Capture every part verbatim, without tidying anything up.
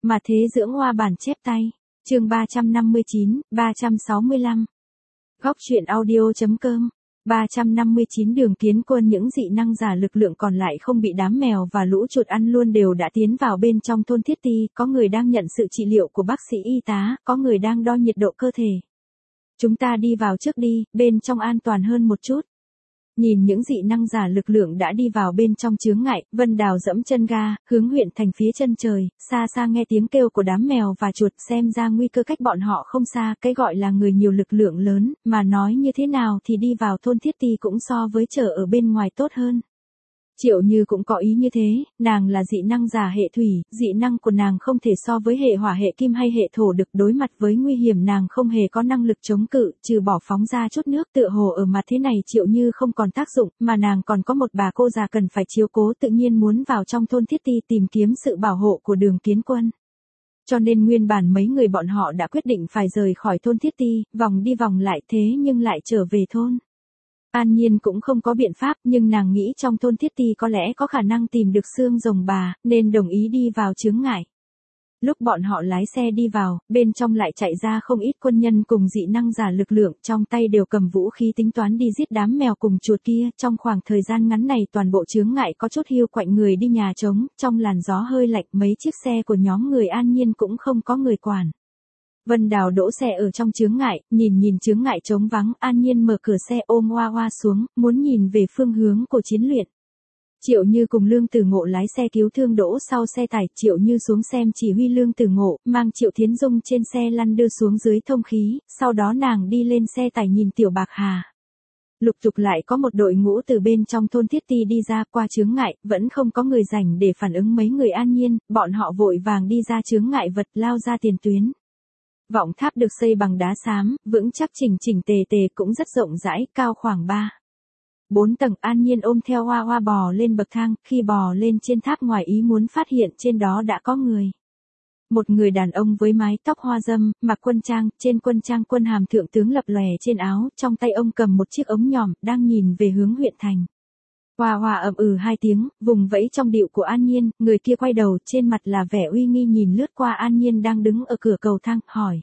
Mà thế dưỡng hoa bản chép tay. Chương ba trăm năm mươi chín, ba trăm sáu mươi lăm. Góc truyện audio.com. ba trăm năm mươi chín Đường Kiến Quân. Những dị năng giả lực lượng còn lại không bị đám mèo và lũ chuột ăn luôn đều đã tiến vào bên trong thôn Thiết Ti, có người đang nhận sự trị liệu của bác sĩ y tá, có người đang đo nhiệt độ cơ thể. Chúng ta đi vào trước đi, bên trong an toàn hơn một chút. Nhìn những dị năng giả lực lượng đã đi vào bên trong chướng ngại, Vân Đào dẫm chân ga, hướng huyện thành phía chân trời, xa xa nghe tiếng kêu của đám mèo và chuột, xem ra nguy cơ cách bọn họ không xa, cái gọi là người nhiều lực lượng lớn, mà nói như thế nào thì đi vào thôn Thiết Ti cũng so với chờ ở bên ngoài tốt hơn. Triệu Như cũng có ý như thế, nàng là dị năng giả hệ thủy, dị năng của nàng không thể so với hệ hỏa hệ kim hay hệ thổ được, đối mặt với nguy hiểm nàng không hề có năng lực chống cự, trừ bỏ phóng ra chút nước tựa hồ ở mặt thế này Triệu Như không còn tác dụng, mà nàng còn có một bà cô già cần phải chiếu cố, tự nhiên muốn vào trong thôn Thiết Ti tìm kiếm sự bảo hộ của Đường Kiến Quân. Cho nên nguyên bản mấy người bọn họ đã quyết định phải rời khỏi thôn Thiết Ti, vòng đi vòng lại thế nhưng lại trở về thôn. An Nhiên cũng không có biện pháp, nhưng nàng nghĩ trong thôn Thiết Ti có lẽ có khả năng tìm được xương rồng bà, nên đồng ý đi vào chướng ngại. Lúc bọn họ lái xe đi vào, bên trong lại chạy ra không ít quân nhân cùng dị năng giả lực lượng, trong tay đều cầm vũ khí tính toán đi giết đám mèo cùng chuột kia. Trong khoảng thời gian ngắn này toàn bộ chướng ngại có chút hiu quạnh người đi nhà trống, trong làn gió hơi lạnh mấy chiếc xe của nhóm người An Nhiên cũng không có người quản. Vân Đào đỗ xe ở trong chướng ngại, nhìn nhìn chướng ngại trống vắng, An Nhiên mở cửa xe ôm Hoa Hoa xuống, muốn nhìn về phương hướng của chiến luyện. Triệu Như cùng Lương Tử Ngộ lái xe cứu thương đỗ sau xe tải, Triệu Như xuống xem chỉ huy Lương Tử Ngộ, mang Triệu Thiến Dung trên xe lăn đưa xuống dưới thông khí, sau đó nàng đi lên xe tải nhìn Tiểu Bạc Hà. Lục tục lại có một đội ngũ từ bên trong thôn Thiết Ti đi ra, qua chướng ngại, vẫn không có người rảnh để phản ứng mấy người An Nhiên, bọn họ vội vàng đi ra chướng ngại vật lao ra tiền tuyến. Vọng tháp được xây bằng đá xám, vững chắc chỉnh chỉnh tề tề, cũng rất rộng rãi, cao khoảng ba bốn tầng. An Nhiên ôm theo Hoa Hoa bò lên bậc thang, khi bò lên trên tháp ngoài ý muốn phát hiện trên đó đã có người. Một người đàn ông với mái tóc hoa dâm, mặc quân trang, trên quân trang quân hàm thượng tướng lập lòe trên áo, trong tay ông cầm một chiếc ống nhòm, đang nhìn về hướng huyện thành. Hoa Hoa ậm ừ hai tiếng, vùng vẫy trong điệu của An Nhiên, người kia quay đầu, trên mặt là vẻ uy nghi nhìn lướt qua An Nhiên đang đứng ở cửa cầu thang, hỏi.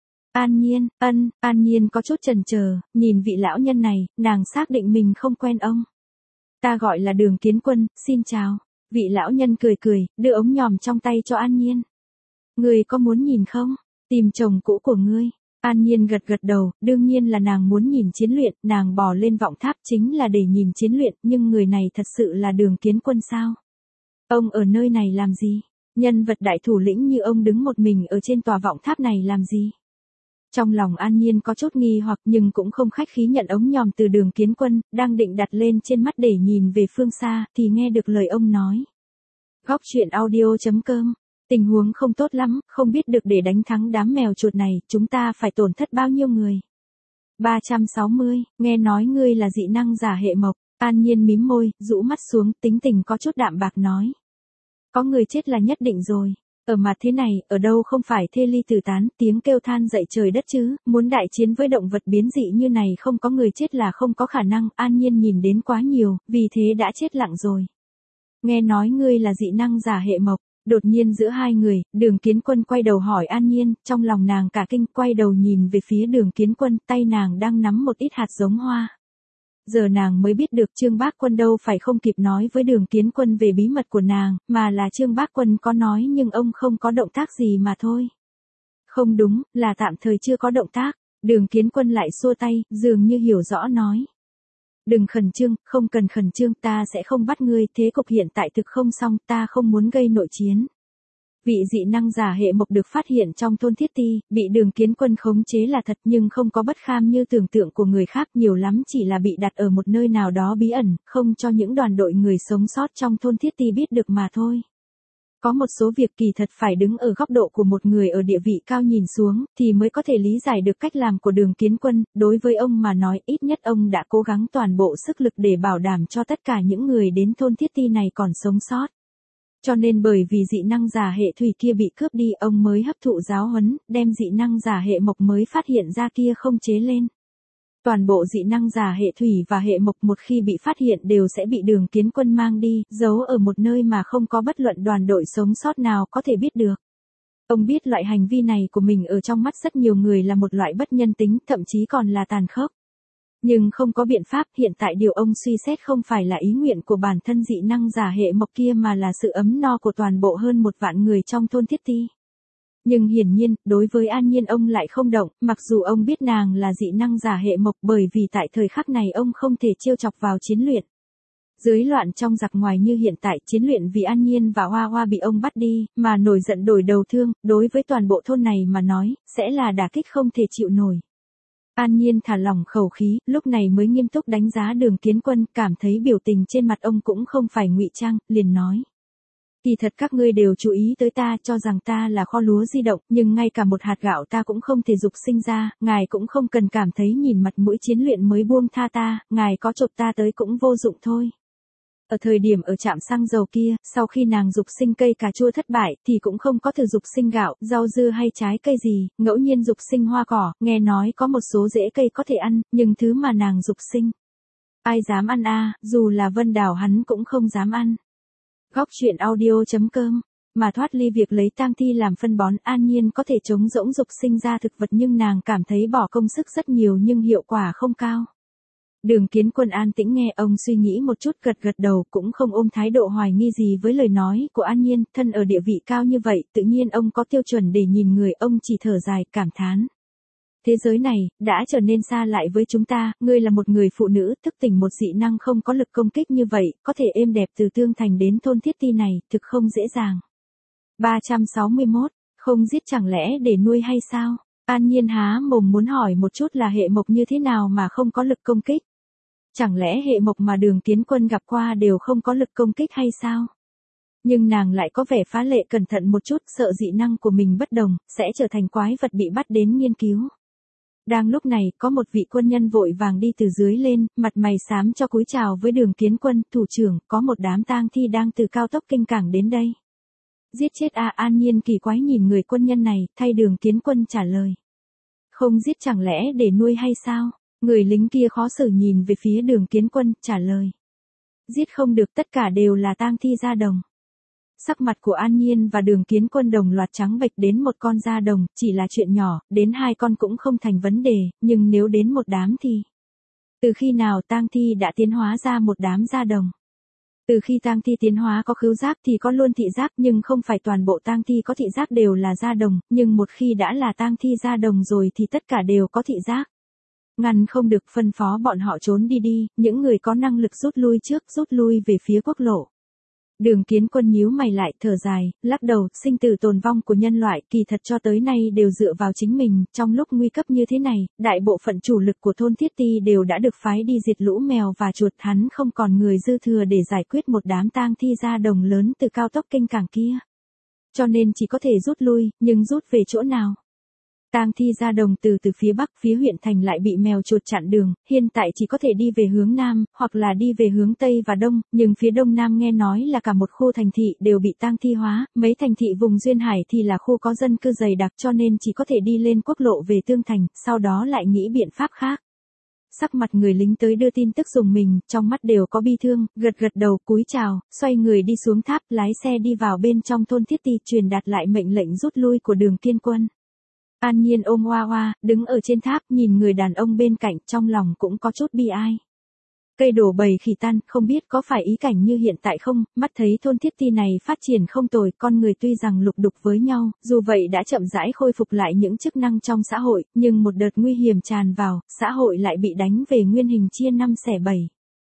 An Nhiên, ân, An Nhiên có chút chần chờ, nhìn vị lão nhân này, nàng xác định mình không quen ông. Ta gọi là Đường Kiến Quân, xin chào. Vị lão nhân cười cười, đưa ống nhòm trong tay cho An Nhiên. Ngươi có muốn nhìn không? Tìm chồng cũ của ngươi. An Nhiên gật gật đầu, đương nhiên là nàng muốn nhìn chiến luyện, nàng bò lên vọng tháp chính là để nhìn chiến luyện, nhưng người này thật sự là Đường Kiến Quân sao? Ông ở nơi này làm gì? Nhân vật đại thủ lĩnh như ông đứng một mình ở trên tòa vọng tháp này làm gì? Trong lòng An Nhiên có chút nghi hoặc nhưng cũng không khách khí nhận ống nhòm từ Đường Kiến Quân, đang định đặt lên trên mắt để nhìn về phương xa, thì nghe được lời ông nói. Góc truyện audio.com. Tình huống không tốt lắm, không biết được để đánh thắng đám mèo chuột này, chúng ta phải tổn thất bao nhiêu người. ba trăm sáu mươi, nghe nói ngươi là dị năng giả hệ mộc. An Nhiên mím môi, rũ mắt xuống, tính tình có chút đạm bạc nói. Có người chết là nhất định rồi. Ở mặt thế này, ở đâu không phải thê ly tử tán, tiếng kêu than dậy trời đất chứ, muốn đại chiến với động vật biến dị như này không có người chết là không có khả năng. An Nhiên nhìn đến quá nhiều, vì thế đã chết lặng rồi. Nghe nói ngươi là dị năng giả hệ mộc. Đột nhiên giữa hai người, Đường Kiến Quân quay đầu hỏi An Nhiên, trong lòng nàng cả kinh, quay đầu nhìn về phía Đường Kiến Quân, tay nàng đang nắm một ít hạt giống hoa. Giờ nàng mới biết được Trương Bác Quân đâu phải không kịp nói với Đường Kiến Quân về bí mật của nàng, mà là Trương Bác Quân có nói nhưng ông không có động tác gì mà thôi. Không đúng, là tạm thời chưa có động tác. Đường Kiến Quân lại xua tay, dường như hiểu rõ nói. Đừng khẩn trương, không cần khẩn trương, ta sẽ không bắt ngươi, thế cục hiện tại thực không xong, ta không muốn gây nội chiến. Vị dị năng giả hệ mộc được phát hiện trong thôn Thiết Ti, bị Đường Kiến Quân khống chế là thật nhưng không có bất kham như tưởng tượng của người khác, nhiều lắm chỉ là bị đặt ở một nơi nào đó bí ẩn, không cho những đoàn đội người sống sót trong thôn Thiết Ti biết được mà thôi. Có một số việc kỳ thật phải đứng ở góc độ của một người ở địa vị cao nhìn xuống, thì mới có thể lý giải được cách làm của Đường Kiến Quân, đối với ông mà nói ít nhất ông đã cố gắng toàn bộ sức lực để bảo đảm cho tất cả những người đến thôn Thiết Ti này còn sống sót. Cho nên bởi vì dị năng giả hệ thủy kia bị cướp đi ông mới hấp thụ giáo huấn, đem dị năng giả hệ mộc mới phát hiện ra kia không chế lên. Toàn bộ dị năng giả hệ thủy và hệ mộc một khi bị phát hiện đều sẽ bị Đường Kiến Quân mang đi, giấu ở một nơi mà không có bất luận đoàn đội sống sót nào có thể biết được. Ông biết loại hành vi này của mình ở trong mắt rất nhiều người là một loại bất nhân tính, thậm chí còn là tàn khốc. Nhưng không có biện pháp, hiện tại điều ông suy xét không phải là ý nguyện của bản thân dị năng giả hệ mộc kia mà là sự ấm no của toàn bộ hơn một vạn người trong thôn Thiết Ti. Nhưng hiển nhiên, đối với An Nhiên ông lại không động, mặc dù ông biết nàng là dị năng giả hệ mộc bởi vì tại thời khắc này ông không thể trêu chọc vào chiến luyện. Dưới loạn trong giặc ngoài như hiện tại, chiến luyện vì An Nhiên và Hoa Hoa bị ông bắt đi, mà nổi giận đổi đầu thương, đối với toàn bộ thôn này mà nói, sẽ là đả kích không thể chịu nổi. An Nhiên thả lỏng khẩu khí, lúc này mới nghiêm túc đánh giá Đường Kiến Quân, cảm thấy biểu tình trên mặt ông cũng không phải ngụy trang, liền nói. Kỳ thật các ngươi đều chú ý tới ta, cho rằng ta là kho lúa di động, nhưng ngay cả một hạt gạo ta cũng không thể dục sinh ra, ngài cũng không cần cảm thấy nhìn mặt mũi chiến luyện mới buông tha ta, ngài có chộp ta tới cũng vô dụng thôi. Ở thời điểm ở trạm xăng dầu kia, sau khi nàng dục sinh cây cà chua thất bại, thì cũng không có thử dục sinh gạo, rau dưa hay trái cây gì, ngẫu nhiên dục sinh hoa cỏ, nghe nói có một số rễ cây có thể ăn, nhưng thứ mà nàng dục sinh, ai dám ăn a, dù là Vân Đào hắn cũng không dám ăn. Góc truyện audio chấm com, mà thoát ly việc lấy tang thi làm phân bón, An Nhiên có thể chống rỗng dục sinh ra thực vật nhưng nàng cảm thấy bỏ công sức rất nhiều nhưng hiệu quả không cao. Đường Kiến Quân an tĩnh nghe, ông suy nghĩ một chút gật gật đầu, cũng không ôm thái độ hoài nghi gì với lời nói của An Nhiên, thân ở địa vị cao như vậy, tự nhiên ông có tiêu chuẩn để nhìn người, ông chỉ thở dài, cảm thán. Thế giới này, đã trở nên xa lại với chúng ta, ngươi là một người phụ nữ, thức tỉnh một dị năng không có lực công kích như vậy, có thể êm đẹp từ Tương Thành đến thôn Thiết Ti này, thực không dễ dàng. ba trăm sáu mươi mốt, không giết chẳng lẽ để nuôi hay sao? An Nhiên há mồm muốn hỏi một chút là hệ mộc như thế nào mà không có lực công kích? Chẳng lẽ hệ mộc mà Đường Kiến Quân gặp qua đều không có lực công kích hay sao? Nhưng nàng lại có vẻ phá lệ cẩn thận một chút, sợ dị năng của mình bất đồng, sẽ trở thành quái vật bị bắt đến nghiên cứu. Đang lúc này, có một vị quân nhân vội vàng đi từ dưới lên, mặt mày xám cho cúi chào với Đường Kiến Quân, thủ trưởng, có một đám tang thi đang từ cao tốc Kinh Cảng đến đây. Giết chết a, An Nhiên kỳ quái nhìn người quân nhân này, thay Đường Kiến Quân trả lời. Không giết chẳng lẽ để nuôi hay sao? Người lính kia khó xử nhìn về phía Đường Kiến Quân, trả lời. Giết không được, tất cả đều là tang thi da đồng. Sắc mặt của An Nhiên và Đường Kiến Quân đồng loạt trắng bệch, đến một con da đồng, chỉ là chuyện nhỏ, đến hai con cũng không thành vấn đề, nhưng nếu đến một đám thì... Từ khi nào tang thi đã tiến hóa ra một đám da đồng? Từ khi tang thi tiến hóa có khứu giác thì có luôn thị giác, nhưng không phải toàn bộ tang thi có thị giác đều là da đồng, nhưng một khi đã là tang thi da đồng rồi thì tất cả đều có thị giác. Ngăn không được, phân phó bọn họ trốn đi đi, những người có năng lực rút lui trước, rút lui về phía quốc lộ. Đường Kiến Quân nhíu mày lại, thở dài, lắc đầu, sinh tử tồn vong của nhân loại kỳ thật cho tới nay đều dựa vào chính mình, trong lúc nguy cấp như thế này, đại bộ phận chủ lực của thôn Thiết Ti đều đã được phái đi diệt lũ mèo và chuột, hắn không còn người dư thừa để giải quyết một đám tang thi da đồng lớn từ cao tốc Kinh Cảng kia. Cho nên chỉ có thể rút lui, nhưng rút về chỗ nào? Tang thi da đồng từ từ phía bắc, phía huyện thành lại bị mèo chuột chặn đường, hiện tại chỉ có thể đi về hướng nam, hoặc là đi về hướng tây và đông, nhưng phía đông nam nghe nói là cả một khu thành thị đều bị tang thi hóa, mấy thành thị vùng duyên hải thì là khu có dân cư dày đặc, cho nên chỉ có thể đi lên quốc lộ về Tương Thành, sau đó lại nghĩ biện pháp khác. Sắc mặt người lính tới đưa tin tức dùng mình, trong mắt đều có bi thương, gật gật đầu, cúi chào, xoay người đi xuống tháp, lái xe đi vào bên trong thôn Thiết Ti, truyền đạt lại mệnh lệnh rút lui của Đường Kiến Quân. An Nhiên ôm Hoa Hoa, đứng ở trên tháp, nhìn người đàn ông bên cạnh, trong lòng cũng có chút bi ai. Cây đổ bầy khỉ tan, không biết có phải ý cảnh như hiện tại không, mắt thấy thôn Thiết Ti này phát triển không tồi, con người tuy rằng lục đục với nhau, dù vậy đã chậm rãi khôi phục lại những chức năng trong xã hội, nhưng một đợt nguy hiểm tràn vào, xã hội lại bị đánh về nguyên hình chia năm xẻ bảy.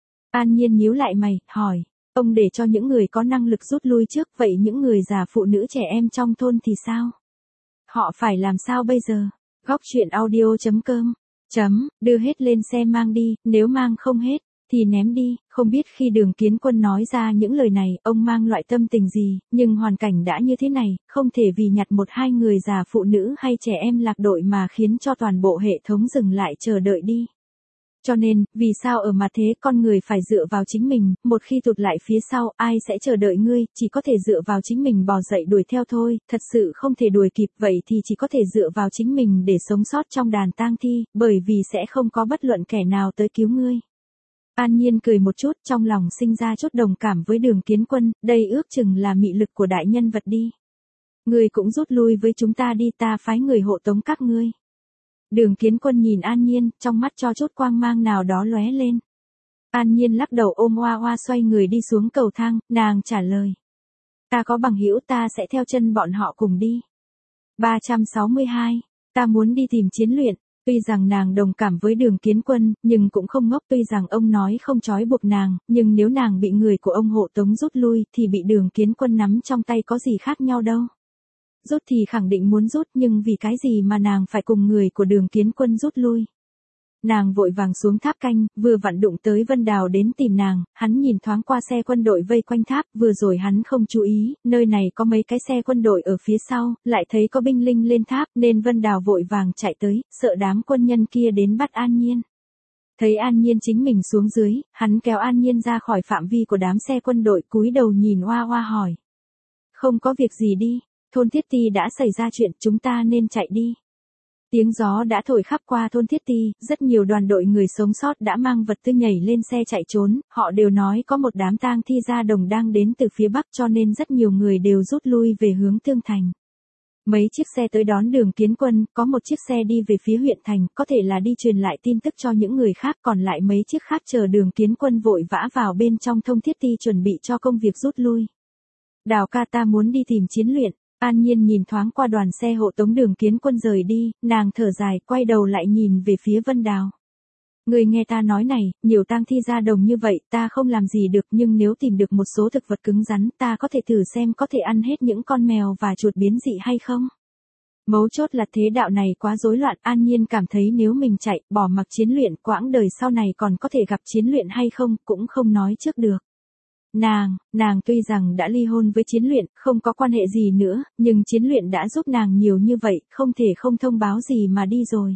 An Nhiên nhíu lại mày, hỏi, ông để cho những người có năng lực rút lui trước, vậy những người già phụ nữ trẻ em trong thôn thì sao? Họ phải làm sao bây giờ? Góc truyện audio chấm com, chấm, đưa hết lên xe mang đi, nếu mang không hết, thì ném đi. Không biết khi Đường Kiến Quân nói ra những lời này, ông mang loại tâm tình gì, nhưng hoàn cảnh đã như thế này, không thể vì nhặt một hai người già phụ nữ hay trẻ em lạc đội mà khiến cho toàn bộ hệ thống dừng lại chờ đợi đi. Cho nên, vì sao ở mặt thế con người phải dựa vào chính mình, một khi tụt lại phía sau, ai sẽ chờ đợi ngươi, chỉ có thể dựa vào chính mình bò dậy đuổi theo thôi, thật sự không thể đuổi kịp, vậy thì chỉ có thể dựa vào chính mình để sống sót trong đàn tang thi, bởi vì sẽ không có bất luận kẻ nào tới cứu ngươi. An Nhiên cười một chút, trong lòng sinh ra chút đồng cảm với Đường Kiến Quân, đây ước chừng là mị lực của đại nhân vật đi. Ngươi cũng rút lui với chúng ta đi, ta phái người hộ tống các ngươi. Đường Kiến Quân nhìn An Nhiên, trong mắt cho chút quang mang nào đó lóe lên. An Nhiên lắc đầu ôm Hoa Hoa xoay người đi xuống cầu thang, nàng trả lời. Ta có bằng hữu, ta sẽ theo chân bọn họ cùng đi. ba trăm sáu mươi hai. Ta muốn đi tìm Chiến Luyện. Tuy rằng nàng đồng cảm với Đường Kiến Quân, nhưng cũng không ngốc. Tuy rằng ông nói không trói buộc nàng, nhưng nếu nàng bị người của ông hộ tống rút lui thì bị Đường Kiến Quân nắm trong tay có gì khác nhau đâu. Rút thì khẳng định muốn rút, nhưng vì cái gì mà nàng phải cùng người của Đường Kiến Quân rút lui. Nàng vội vàng xuống tháp canh, vừa vặn đụng tới Vân Đào đến tìm nàng, hắn nhìn thoáng qua xe quân đội vây quanh tháp, vừa rồi hắn không chú ý, nơi này có mấy cái xe quân đội ở phía sau, lại thấy có binh linh lên tháp, nên Vân Đào vội vàng chạy tới, sợ đám quân nhân kia đến bắt An Nhiên. Thấy An Nhiên chính mình xuống dưới, hắn kéo An Nhiên ra khỏi phạm vi của đám xe quân đội, cúi đầu nhìn Hoa Hoa hỏi. Không có việc gì đi, thôn Thiết Ti đã xảy ra chuyện, chúng ta nên chạy đi. Tiếng gió đã thổi khắp qua thôn Thiết Ti, rất nhiều đoàn đội người sống sót đã mang vật tư nhảy lên xe chạy trốn, họ đều nói có một đám tang thi gia đồng đang đến từ phía bắc, cho nên rất nhiều người đều rút lui về hướng Tương Thành. Mấy chiếc xe tới đón Đường Kiến Quân, có một chiếc xe đi về phía huyện thành, có thể là đi truyền lại tin tức cho những người khác, còn lại mấy chiếc khác chờ Đường Kiến Quân vội vã vào bên trong thôn Thiết Ti chuẩn bị cho công việc rút lui. Đào ca, ta muốn đi tìm Chiến Luyện. An Nhiên nhìn thoáng qua đoàn xe hộ tống Đường Kiến Quân rời đi, nàng thở dài, quay đầu lại nhìn về phía Vân Đào. Người nghe ta nói này, nhiều tang thi gia đồng như vậy, ta không làm gì được, nhưng nếu tìm được một số thực vật cứng rắn, ta có thể thử xem có thể ăn hết những con mèo và chuột biến dị hay không. Mấu chốt là thế đạo này quá rối loạn, An Nhiên cảm thấy nếu mình chạy, bỏ mặc Chiến Luyện, quãng đời sau này còn có thể gặp Chiến Luyện hay không, cũng không nói trước được. Nàng, nàng tuy rằng đã ly hôn với Chiến Luyện, không có quan hệ gì nữa, nhưng Chiến Luyện đã giúp nàng nhiều như vậy, không thể không thông báo gì mà đi rồi.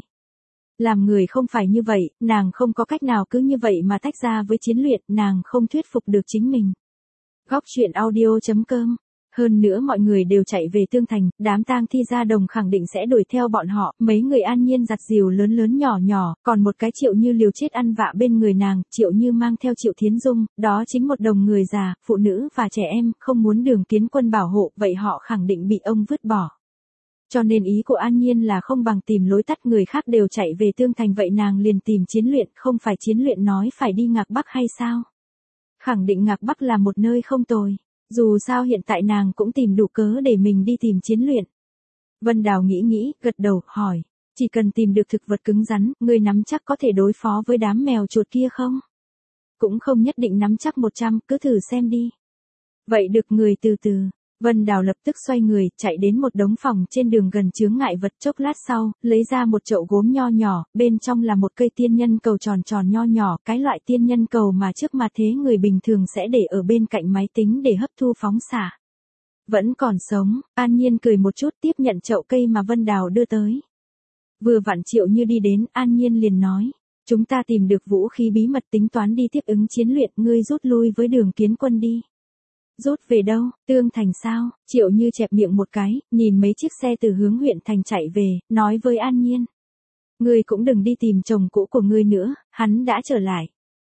Làm người không phải như vậy, nàng không có cách nào cứ như vậy mà tách ra với Chiến Luyện, nàng không thuyết phục được chính mình. Góc truyện audio chấm com. Hơn nữa mọi người đều chạy về Tương Thành, đám tang thi gia đồng khẳng định sẽ đuổi theo bọn họ, mấy người An Nhiên giặt dìu lớn lớn nhỏ nhỏ, còn một cái Triệu Như liều chết ăn vạ bên người nàng, Triệu Như mang theo Triệu Thiến Dung, đó chính một đồng người già, phụ nữ và trẻ em, không muốn Đường Kiến Quân bảo hộ, vậy họ khẳng định bị ông vứt bỏ. Cho nên ý của An Nhiên là không bằng tìm lối tắt, người khác đều chạy về Tương Thành vậy nàng liền tìm Chiến Luyện, không phải Chiến Luyện nói phải đi Ngạc Bắc hay sao? Khẳng định Ngạc Bắc là một nơi không tồi. Dù sao hiện tại nàng cũng tìm đủ cớ để mình đi tìm Chiến Luyện. Vân Đào nghĩ nghĩ, gật đầu, hỏi. Chỉ cần tìm được thực vật cứng rắn, ngươi nắm chắc có thể đối phó với đám mèo chuột kia không? Cũng không nhất định nắm chắc một trăm, cứ thử xem đi. Vậy được, người từ từ. Vân Đào lập tức xoay người, chạy đến một đống phòng trên đường gần chướng ngại vật, chốc lát sau, lấy ra một chậu gốm nho nhỏ, bên trong là một cây tiên nhân cầu tròn tròn nho nhỏ, cái loại tiên nhân cầu mà trước mặt thế người bình thường sẽ để ở bên cạnh máy tính để hấp thu phóng xạ. Vẫn còn sống, An Nhiên cười một chút tiếp nhận chậu cây mà Vân Đào đưa tới. Vừa vặn Triệu Như đi đến, An Nhiên liền nói, chúng ta tìm được vũ khí bí mật, tính toán đi tiếp ứng Chiến Luyện, ngươi rút lui với Đường Kiến Quân đi. Rút về đâu, Tương Thành sao? Triệu Như chẹp miệng một cái, nhìn mấy chiếc xe từ hướng huyện thành chạy về, nói với An Nhiên. Ngươi cũng đừng đi tìm chồng cũ của ngươi nữa, hắn đã trở lại.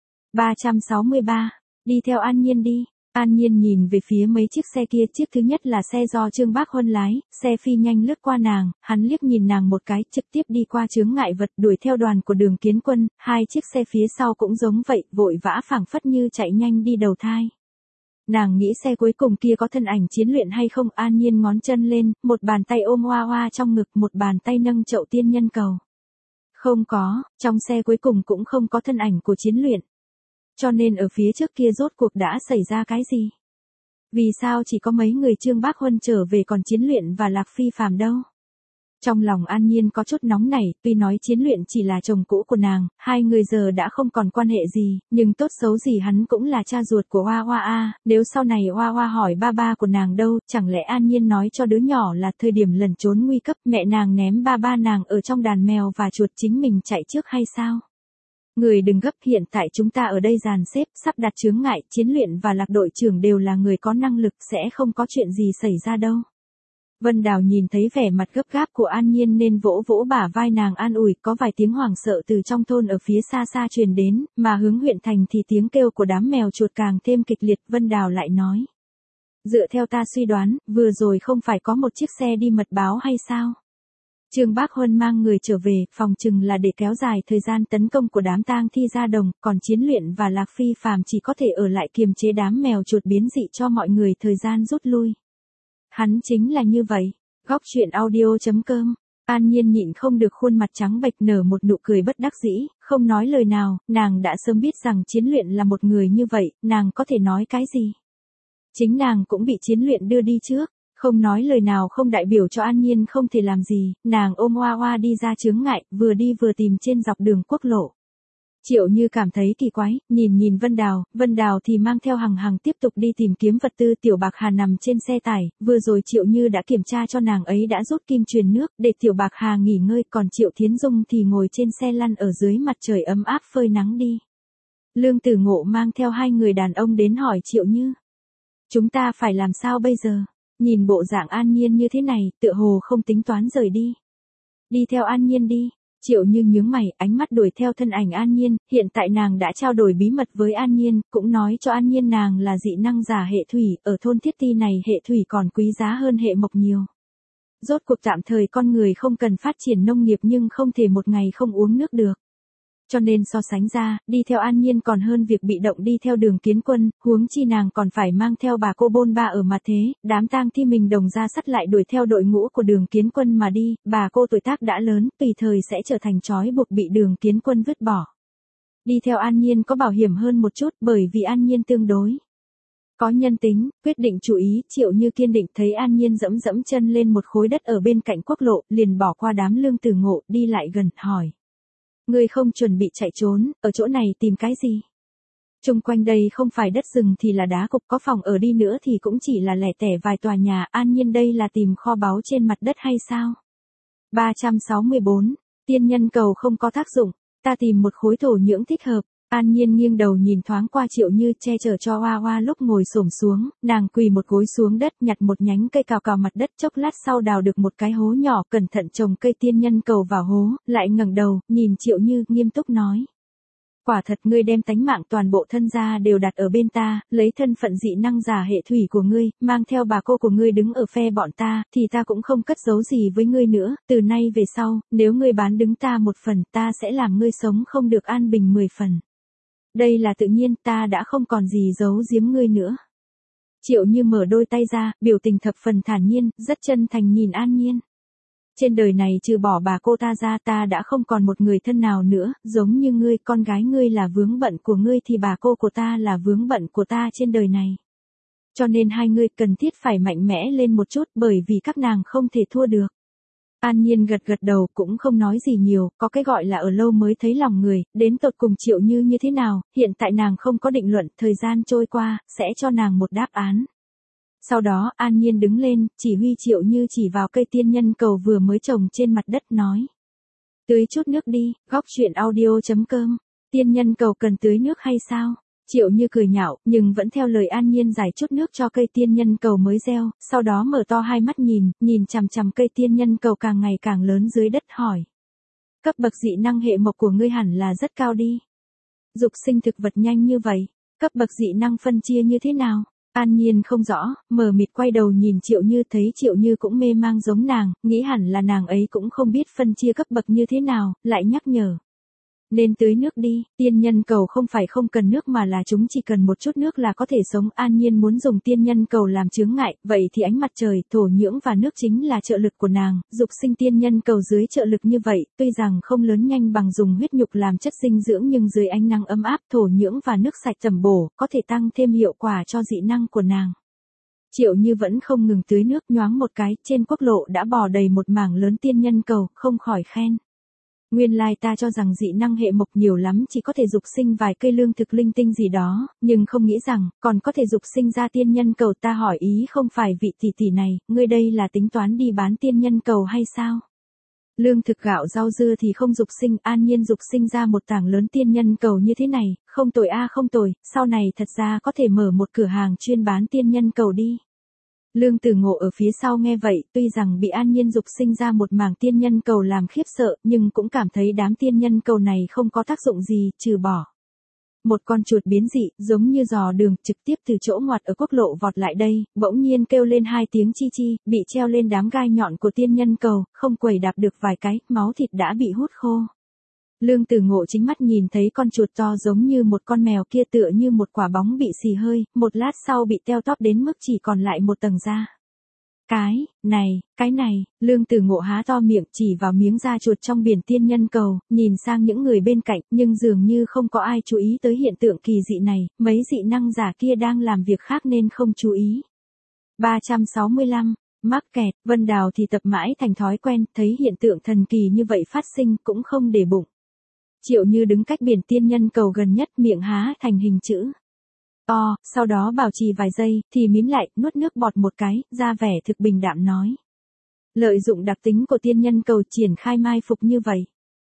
ba trăm sáu mươi ba, đi theo An Nhiên đi. An Nhiên nhìn về phía mấy chiếc xe kia, chiếc thứ nhất là xe do Trương Bác Huân lái, xe phi nhanh lướt qua nàng, hắn liếc nhìn nàng một cái, trực tiếp đi qua chướng ngại vật, đuổi theo đoàn của Đường Kiến Quân, hai chiếc xe phía sau cũng giống vậy, vội vã phảng phất như chạy nhanh đi đầu thai. Nàng nghĩ xe cuối cùng kia có thân ảnh Chiến Luyện hay không, An Nhiên ngón chân lên, một bàn tay ôm Hoa Hoa trong ngực, một bàn tay nâng chậu tiên nhân cầu. Không có, trong xe cuối cùng cũng không có thân ảnh của Chiến Luyện. Cho nên ở phía trước kia rốt cuộc đã xảy ra cái gì? Vì sao chỉ có mấy người Trương Bác Huân trở về còn Chiến Luyện và Lạc Phi Phàm đâu? Trong lòng An Nhiên có chút nóng nảy, tuy nói Chiến Luyện chỉ là chồng cũ của nàng, hai người giờ đã không còn quan hệ gì, nhưng tốt xấu gì hắn cũng là cha ruột của Hoa Hoa a, nếu sau này Hoa Hoa hỏi ba ba của nàng đâu, chẳng lẽ An Nhiên nói cho đứa nhỏ là thời điểm lẩn trốn nguy cấp, mẹ nàng ném ba ba nàng ở trong đàn mèo và chuột chính mình chạy trước hay sao? Người đừng gấp, hiện tại chúng ta ở đây dàn xếp, sắp đặt chướng ngại, Chiến Luyện và Lạc đội trưởng đều là người có năng lực, sẽ không có chuyện gì xảy ra đâu. Vân Đào nhìn thấy vẻ mặt gấp gáp của An Nhiên nên vỗ vỗ bả vai nàng an ủi, có vài tiếng hoảng sợ từ trong thôn ở phía xa xa truyền đến, mà hướng huyện thành thì tiếng kêu của đám mèo chuột càng thêm kịch liệt. Vân Đào lại nói. Dựa theo ta suy đoán, vừa rồi không phải có một chiếc xe đi mật báo hay sao? Trương Bác Huân mang người trở về, phòng chừng là để kéo dài thời gian tấn công của đám tang thi ra đồng, còn Chiến Luyện và Lạc Phi Phàm chỉ có thể ở lại kiềm chế đám mèo chuột biến dị cho mọi người thời gian rút lui. Hắn chính là như vậy. Góc truyện audio chấm com. An Nhiên nhịn không được khuôn mặt trắng bệch nở một nụ cười bất đắc dĩ, không nói lời nào, nàng đã sớm biết rằng Chiến Luyện là một người như vậy, nàng có thể nói cái gì? Chính nàng cũng bị Chiến Luyện đưa đi trước. Không nói lời nào không đại biểu cho An Nhiên không thể làm gì, nàng ôm Hoa Hoa đi ra chướng ngại, vừa đi vừa tìm trên dọc đường quốc lộ. Triệu Như cảm thấy kỳ quái, nhìn nhìn Vân Đào, Vân Đào thì mang theo Hằng Hằng tiếp tục đi tìm kiếm vật tư. Tiểu Bạc Hà nằm trên xe tải, vừa rồi Triệu Như đã kiểm tra cho nàng ấy đã rút kim truyền nước để Tiểu Bạc Hà nghỉ ngơi, còn Triệu Thiến Dung thì ngồi trên xe lăn ở dưới mặt trời ấm áp phơi nắng đi. Lương Tử Ngộ mang theo hai người đàn ông đến hỏi Triệu Như. Chúng ta phải làm sao bây giờ? Nhìn bộ dạng An Nhiên như thế này, tựa hồ không tính toán rời đi. Đi theo An Nhiên đi. Triệu Như nhướng mày, ánh mắt đuổi theo thân ảnh An Nhiên, hiện tại nàng đã trao đổi bí mật với An Nhiên, cũng nói cho An Nhiên nàng là dị năng giả hệ thủy, ở thôn Thiết Ti này hệ thủy còn quý giá hơn hệ mộc nhiều. Rốt cuộc tạm thời con người không cần phát triển nông nghiệp nhưng không thể một ngày không uống nước được. Cho nên so sánh ra, đi theo An Nhiên còn hơn việc bị động đi theo Đường Kiến Quân, huống chi nàng còn phải mang theo bà cô bôn ba ở mặt thế, đám tang thi mình đồng ra sắt lại đuổi theo đội ngũ của Đường Kiến Quân mà đi, bà cô tuổi tác đã lớn, tùy thời sẽ trở thành trói buộc bị Đường Kiến Quân vứt bỏ. Đi theo An Nhiên có bảo hiểm hơn một chút bởi vì An Nhiên tương đối có nhân tính, quyết định chú ý. Triệu Như kiên định thấy An Nhiên dẫm dẫm chân lên một khối đất ở bên cạnh quốc lộ, liền bỏ qua đám Lương Tử Ngộ, đi lại gần, hỏi. Ngươi không chuẩn bị chạy trốn, ở chỗ này tìm cái gì? Chung quanh đây không phải đất rừng thì là đá cục, có phòng ở đi nữa thì cũng chỉ là lẻ tẻ vài tòa nhà. An Nhiên đây là tìm kho báu trên mặt đất hay sao? ba trăm sáu mươi bốn. Tiên nhân cầu không có tác dụng, ta tìm một khối thổ nhưỡng thích hợp. An Nhiên nghiêng đầu nhìn thoáng qua Triệu Như, che chở cho Hoa Hoa lúc ngồi xổm xuống, nàng quỳ một gối xuống đất, nhặt một nhánh cây cào cào mặt đất, chốc lát sau đào được một cái hố nhỏ, cẩn thận trồng cây tiên nhân cầu vào hố, lại ngẩng đầu, nhìn Triệu Như, nghiêm túc nói. Quả thật ngươi đem tánh mạng toàn bộ thân gia đều đặt ở bên ta, lấy thân phận dị năng giả hệ thủy của ngươi, mang theo bà cô của ngươi đứng ở phe bọn ta, thì ta cũng không cất giấu gì với ngươi nữa, từ nay về sau, nếu ngươi bán đứng ta một phần, ta sẽ làm ngươi sống không được an bình mười phần. Đây là tự nhiên, ta đã không còn gì giấu giếm ngươi nữa. Triệu Như mở đôi tay ra, biểu tình thập phần thản nhiên, rất chân thành nhìn An Nhiên. Trên đời này trừ bỏ bà cô ta ra, ta đã không còn một người thân nào nữa, giống như ngươi, con gái ngươi là vướng bận của ngươi thì bà cô của ta là vướng bận của ta trên đời này. Cho nên hai ngươi cần thiết phải mạnh mẽ lên một chút, bởi vì các nàng không thể thua được. An Nhiên gật gật đầu, cũng không nói gì nhiều, có cái gọi là ở lâu mới thấy lòng người, đến tột cùng Triệu Như như thế nào, hiện tại nàng không có định luận, thời gian trôi qua, sẽ cho nàng một đáp án. Sau đó, An Nhiên đứng lên, chỉ huy Triệu Như chỉ vào cây tiên nhân cầu vừa mới trồng trên mặt đất nói. Tưới chút nước đi, góc truyện audio chấm com, tiên nhân cầu cần tưới nước hay sao? Triệu Như cười nhạo, nhưng vẫn theo lời An Nhiên giải chút nước cho cây tiên nhân cầu mới gieo, sau đó mở to hai mắt nhìn, nhìn chằm chằm cây tiên nhân cầu càng ngày càng lớn dưới đất hỏi. Cấp bậc dị năng hệ mộc của ngươi hẳn là rất cao đi. Dục sinh thực vật nhanh như vậy, cấp bậc dị năng phân chia như thế nào? An Nhiên không rõ, mờ mịt quay đầu nhìn Triệu Như, thấy Triệu Như cũng mê mang giống nàng, nghĩ hẳn là nàng ấy cũng không biết phân chia cấp bậc như thế nào, lại nhắc nhở. Nên tưới nước đi, tiên nhân cầu không phải không cần nước mà là chúng chỉ cần một chút nước là có thể sống. An Nhiên muốn dùng tiên nhân cầu làm chướng ngại, vậy thì ánh mặt trời, thổ nhưỡng và nước chính là trợ lực của nàng, dục sinh tiên nhân cầu dưới trợ lực như vậy, tuy rằng không lớn nhanh bằng dùng huyết nhục làm chất dinh dưỡng nhưng dưới ánh nắng ấm áp, thổ nhưỡng và nước sạch tầm bổ, có thể tăng thêm hiệu quả cho dị năng của nàng. Triệu Như vẫn không ngừng tưới nước, nhoáng một cái, trên quốc lộ đã bò đầy một mảng lớn tiên nhân cầu, không khỏi khen. Nguyên lai ta cho rằng dị năng hệ mộc nhiều lắm chỉ có thể dục sinh vài cây lương thực linh tinh gì đó, nhưng không nghĩ rằng, còn có thể dục sinh ra tiên nhân cầu. Ta hỏi ý không phải vị tỷ tỷ này, ngươi đây là tính toán đi bán tiên nhân cầu hay sao? Lương thực gạo rau dưa thì không dục sinh, An Nhiên dục sinh ra một tảng lớn tiên nhân cầu như thế này, không tồi a không tồi, sau này thật ra có thể mở một cửa hàng chuyên bán tiên nhân cầu đi. Lương Tử Ngộ ở phía sau nghe vậy, tuy rằng bị An Nhiên dục sinh ra một mảng tiên nhân cầu làm khiếp sợ, nhưng cũng cảm thấy đám tiên nhân cầu này không có tác dụng gì, trừ bỏ Một con chuột biến dị, giống như dò đường, trực tiếp từ chỗ ngoặt ở quốc lộ vọt lại đây, bỗng nhiên kêu lên hai tiếng chi chi, bị treo lên đám gai nhọn của tiên nhân cầu, không quẩy đạp được vài cái, máu thịt đã bị hút khô. Lương Tử Ngộ chính mắt nhìn thấy con chuột to giống như một con mèo kia tựa như một quả bóng bị xì hơi, một lát sau bị teo tóp đến mức chỉ còn lại một tầng da. Cái, này, cái này, Lương Tử Ngộ há to miệng chỉ vào miếng da chuột trong biển tiên nhân cầu, nhìn sang những người bên cạnh, nhưng dường như không có ai chú ý tới hiện tượng kỳ dị này, mấy dị năng giả kia đang làm việc khác nên không chú ý. ba trăm sáu mươi lăm, mắc kẹt, Vân Đào thì tập mãi thành thói quen, thấy hiện tượng thần kỳ như vậy phát sinh cũng không để bụng. Triệu Như đứng cách biển tiên nhân cầu gần nhất, miệng há thành hình chữ O, sau đó bảo trì vài giây, thì mím lại, nuốt nước bọt một cái, ra vẻ thực bình đạm nói. Lợi dụng đặc tính của tiên nhân cầu triển khai mai phục như vậy.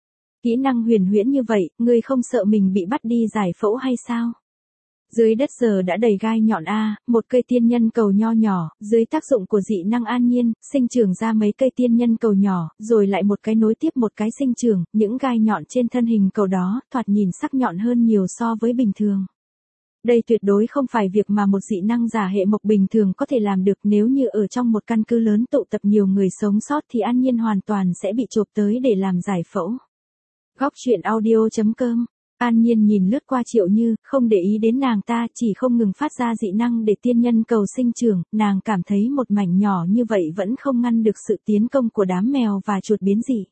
Kỹ năng huyền huyễn như vậy, ngươi không sợ mình bị bắt đi giải phẫu hay sao? Dưới đất giờ đã đầy gai nhọn a, một cây tiên nhân cầu nho nhỏ, dưới tác dụng của dị năng an nhiên, sinh trưởng ra mấy cây tiên nhân cầu nhỏ, rồi lại một cái nối tiếp một cái sinh trưởng, những gai nhọn trên thân hình cầu đó, thoạt nhìn sắc nhọn hơn nhiều so với bình thường. Đây tuyệt đối không phải việc mà một dị năng giả hệ mộc bình thường có thể làm được, nếu như ở trong một căn cứ lớn tụ tập nhiều người sống sót thì an nhiên hoàn toàn sẽ bị chộp tới để làm giải phẫu. Góc truyện audio chấm com. An Nhiên nhìn lướt qua Triệu Như, không để ý đến nàng ta, chỉ không ngừng phát ra dị năng để tiên nhân cầu sinh trưởng, nàng cảm thấy một mảnh nhỏ như vậy vẫn không ngăn được sự tiến công của đám mèo và chuột biến dị.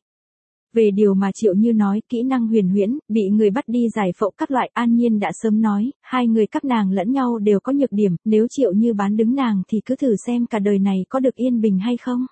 Về điều mà Triệu Như nói, kỹ năng huyền huyễn, bị người bắt đi giải phẫu các loại, An Nhiên đã sớm nói, hai người các nàng lẫn nhau đều có nhược điểm, nếu Triệu Như bán đứng nàng thì cứ thử xem cả đời này có được yên bình hay không.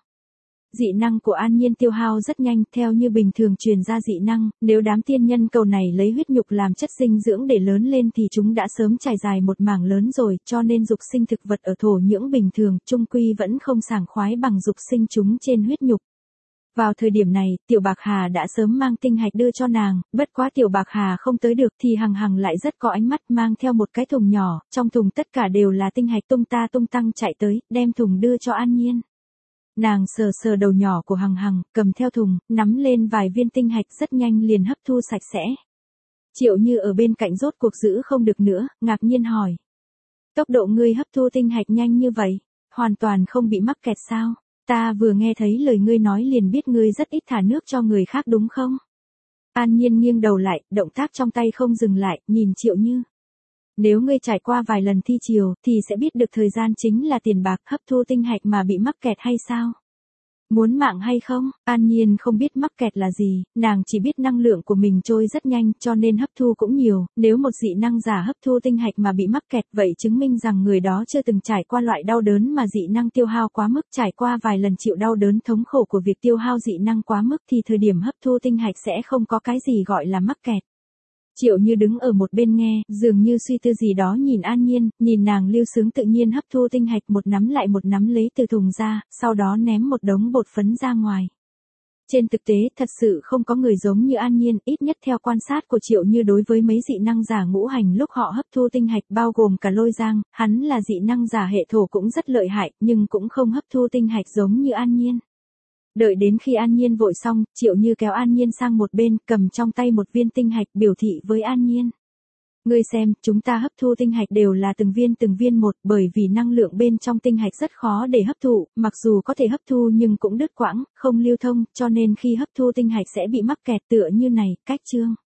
Dị năng của An Nhiên tiêu hao rất nhanh, theo như bình thường truyền ra dị năng, nếu đám tiên nhân cầu này lấy huyết nhục làm chất dinh dưỡng để lớn lên thì chúng đã sớm trải dài một mảng lớn rồi, cho nên dục sinh thực vật ở thổ nhưỡng bình thường, chung quy vẫn không sảng khoái bằng dục sinh chúng trên huyết nhục. Vào thời điểm này, Tiểu Bạc Hà đã sớm mang tinh hạch đưa cho nàng, bất quá Tiểu Bạc Hà không tới được thì Hằng Hằng lại rất có ánh mắt, mang theo một cái thùng nhỏ, trong thùng tất cả đều là tinh hạch, tung ta tung tăng chạy tới, đem thùng đưa cho An Nhiên. Nàng sờ sờ đầu nhỏ của Hằng Hằng, cầm theo thùng, nắm lên vài viên tinh hạch rất nhanh liền hấp thu sạch sẽ. Triệu Như ở bên cạnh rốt cuộc giữ không được nữa, ngạc nhiên hỏi. Tốc độ ngươi hấp thu tinh hạch nhanh như vậy, hoàn toàn không bị mắc kẹt sao? Ta vừa nghe thấy lời ngươi nói liền biết ngươi rất ít thả nước cho người khác đúng không? An Nhiên nghiêng đầu lại, động tác trong tay không dừng lại, nhìn Triệu Như. Nếu ngươi trải qua vài lần thi triều, thì sẽ biết được thời gian chính là tiền bạc, hấp thu tinh hạch mà bị mắc kẹt hay sao? Muốn mạng hay không? An Nhiên không biết mắc kẹt là gì, nàng chỉ biết năng lượng của mình trôi rất nhanh cho nên hấp thu cũng nhiều, nếu một dị năng giả hấp thu tinh hạch mà bị mắc kẹt vậy chứng minh rằng người đó chưa từng trải qua loại đau đớn mà dị năng tiêu hao quá mức, trải qua vài lần chịu đau đớn thống khổ của việc tiêu hao dị năng quá mức thì thời điểm hấp thu tinh hạch sẽ không có cái gì gọi là mắc kẹt. Triệu Như đứng ở một bên nghe, dường như suy tư gì đó nhìn An Nhiên, nhìn nàng lưu sướng tự nhiên hấp thu tinh hạch một nắm lại một nắm lấy từ thùng ra, sau đó ném một đống bột phấn ra ngoài. Trên thực tế, thật sự không có người giống như An Nhiên, ít nhất theo quan sát của Triệu Như đối với mấy dị năng giả ngũ hành lúc họ hấp thu tinh hạch bao gồm cả Lôi Giang, hắn là dị năng giả hệ thổ cũng rất lợi hại, nhưng cũng không hấp thu tinh hạch giống như An Nhiên. Đợi đến khi An Nhiên vội xong, Triệu Như kéo An Nhiên sang một bên, cầm trong tay một viên tinh hạch biểu thị với An Nhiên. Ngươi xem, chúng ta hấp thu tinh hạch đều là từng viên từng viên một, bởi vì năng lượng bên trong tinh hạch rất khó để hấp thụ, mặc dù có thể hấp thu nhưng cũng đứt quãng, không lưu thông, cho nên khi hấp thu tinh hạch sẽ bị mắc kẹt tựa như này, cách chương.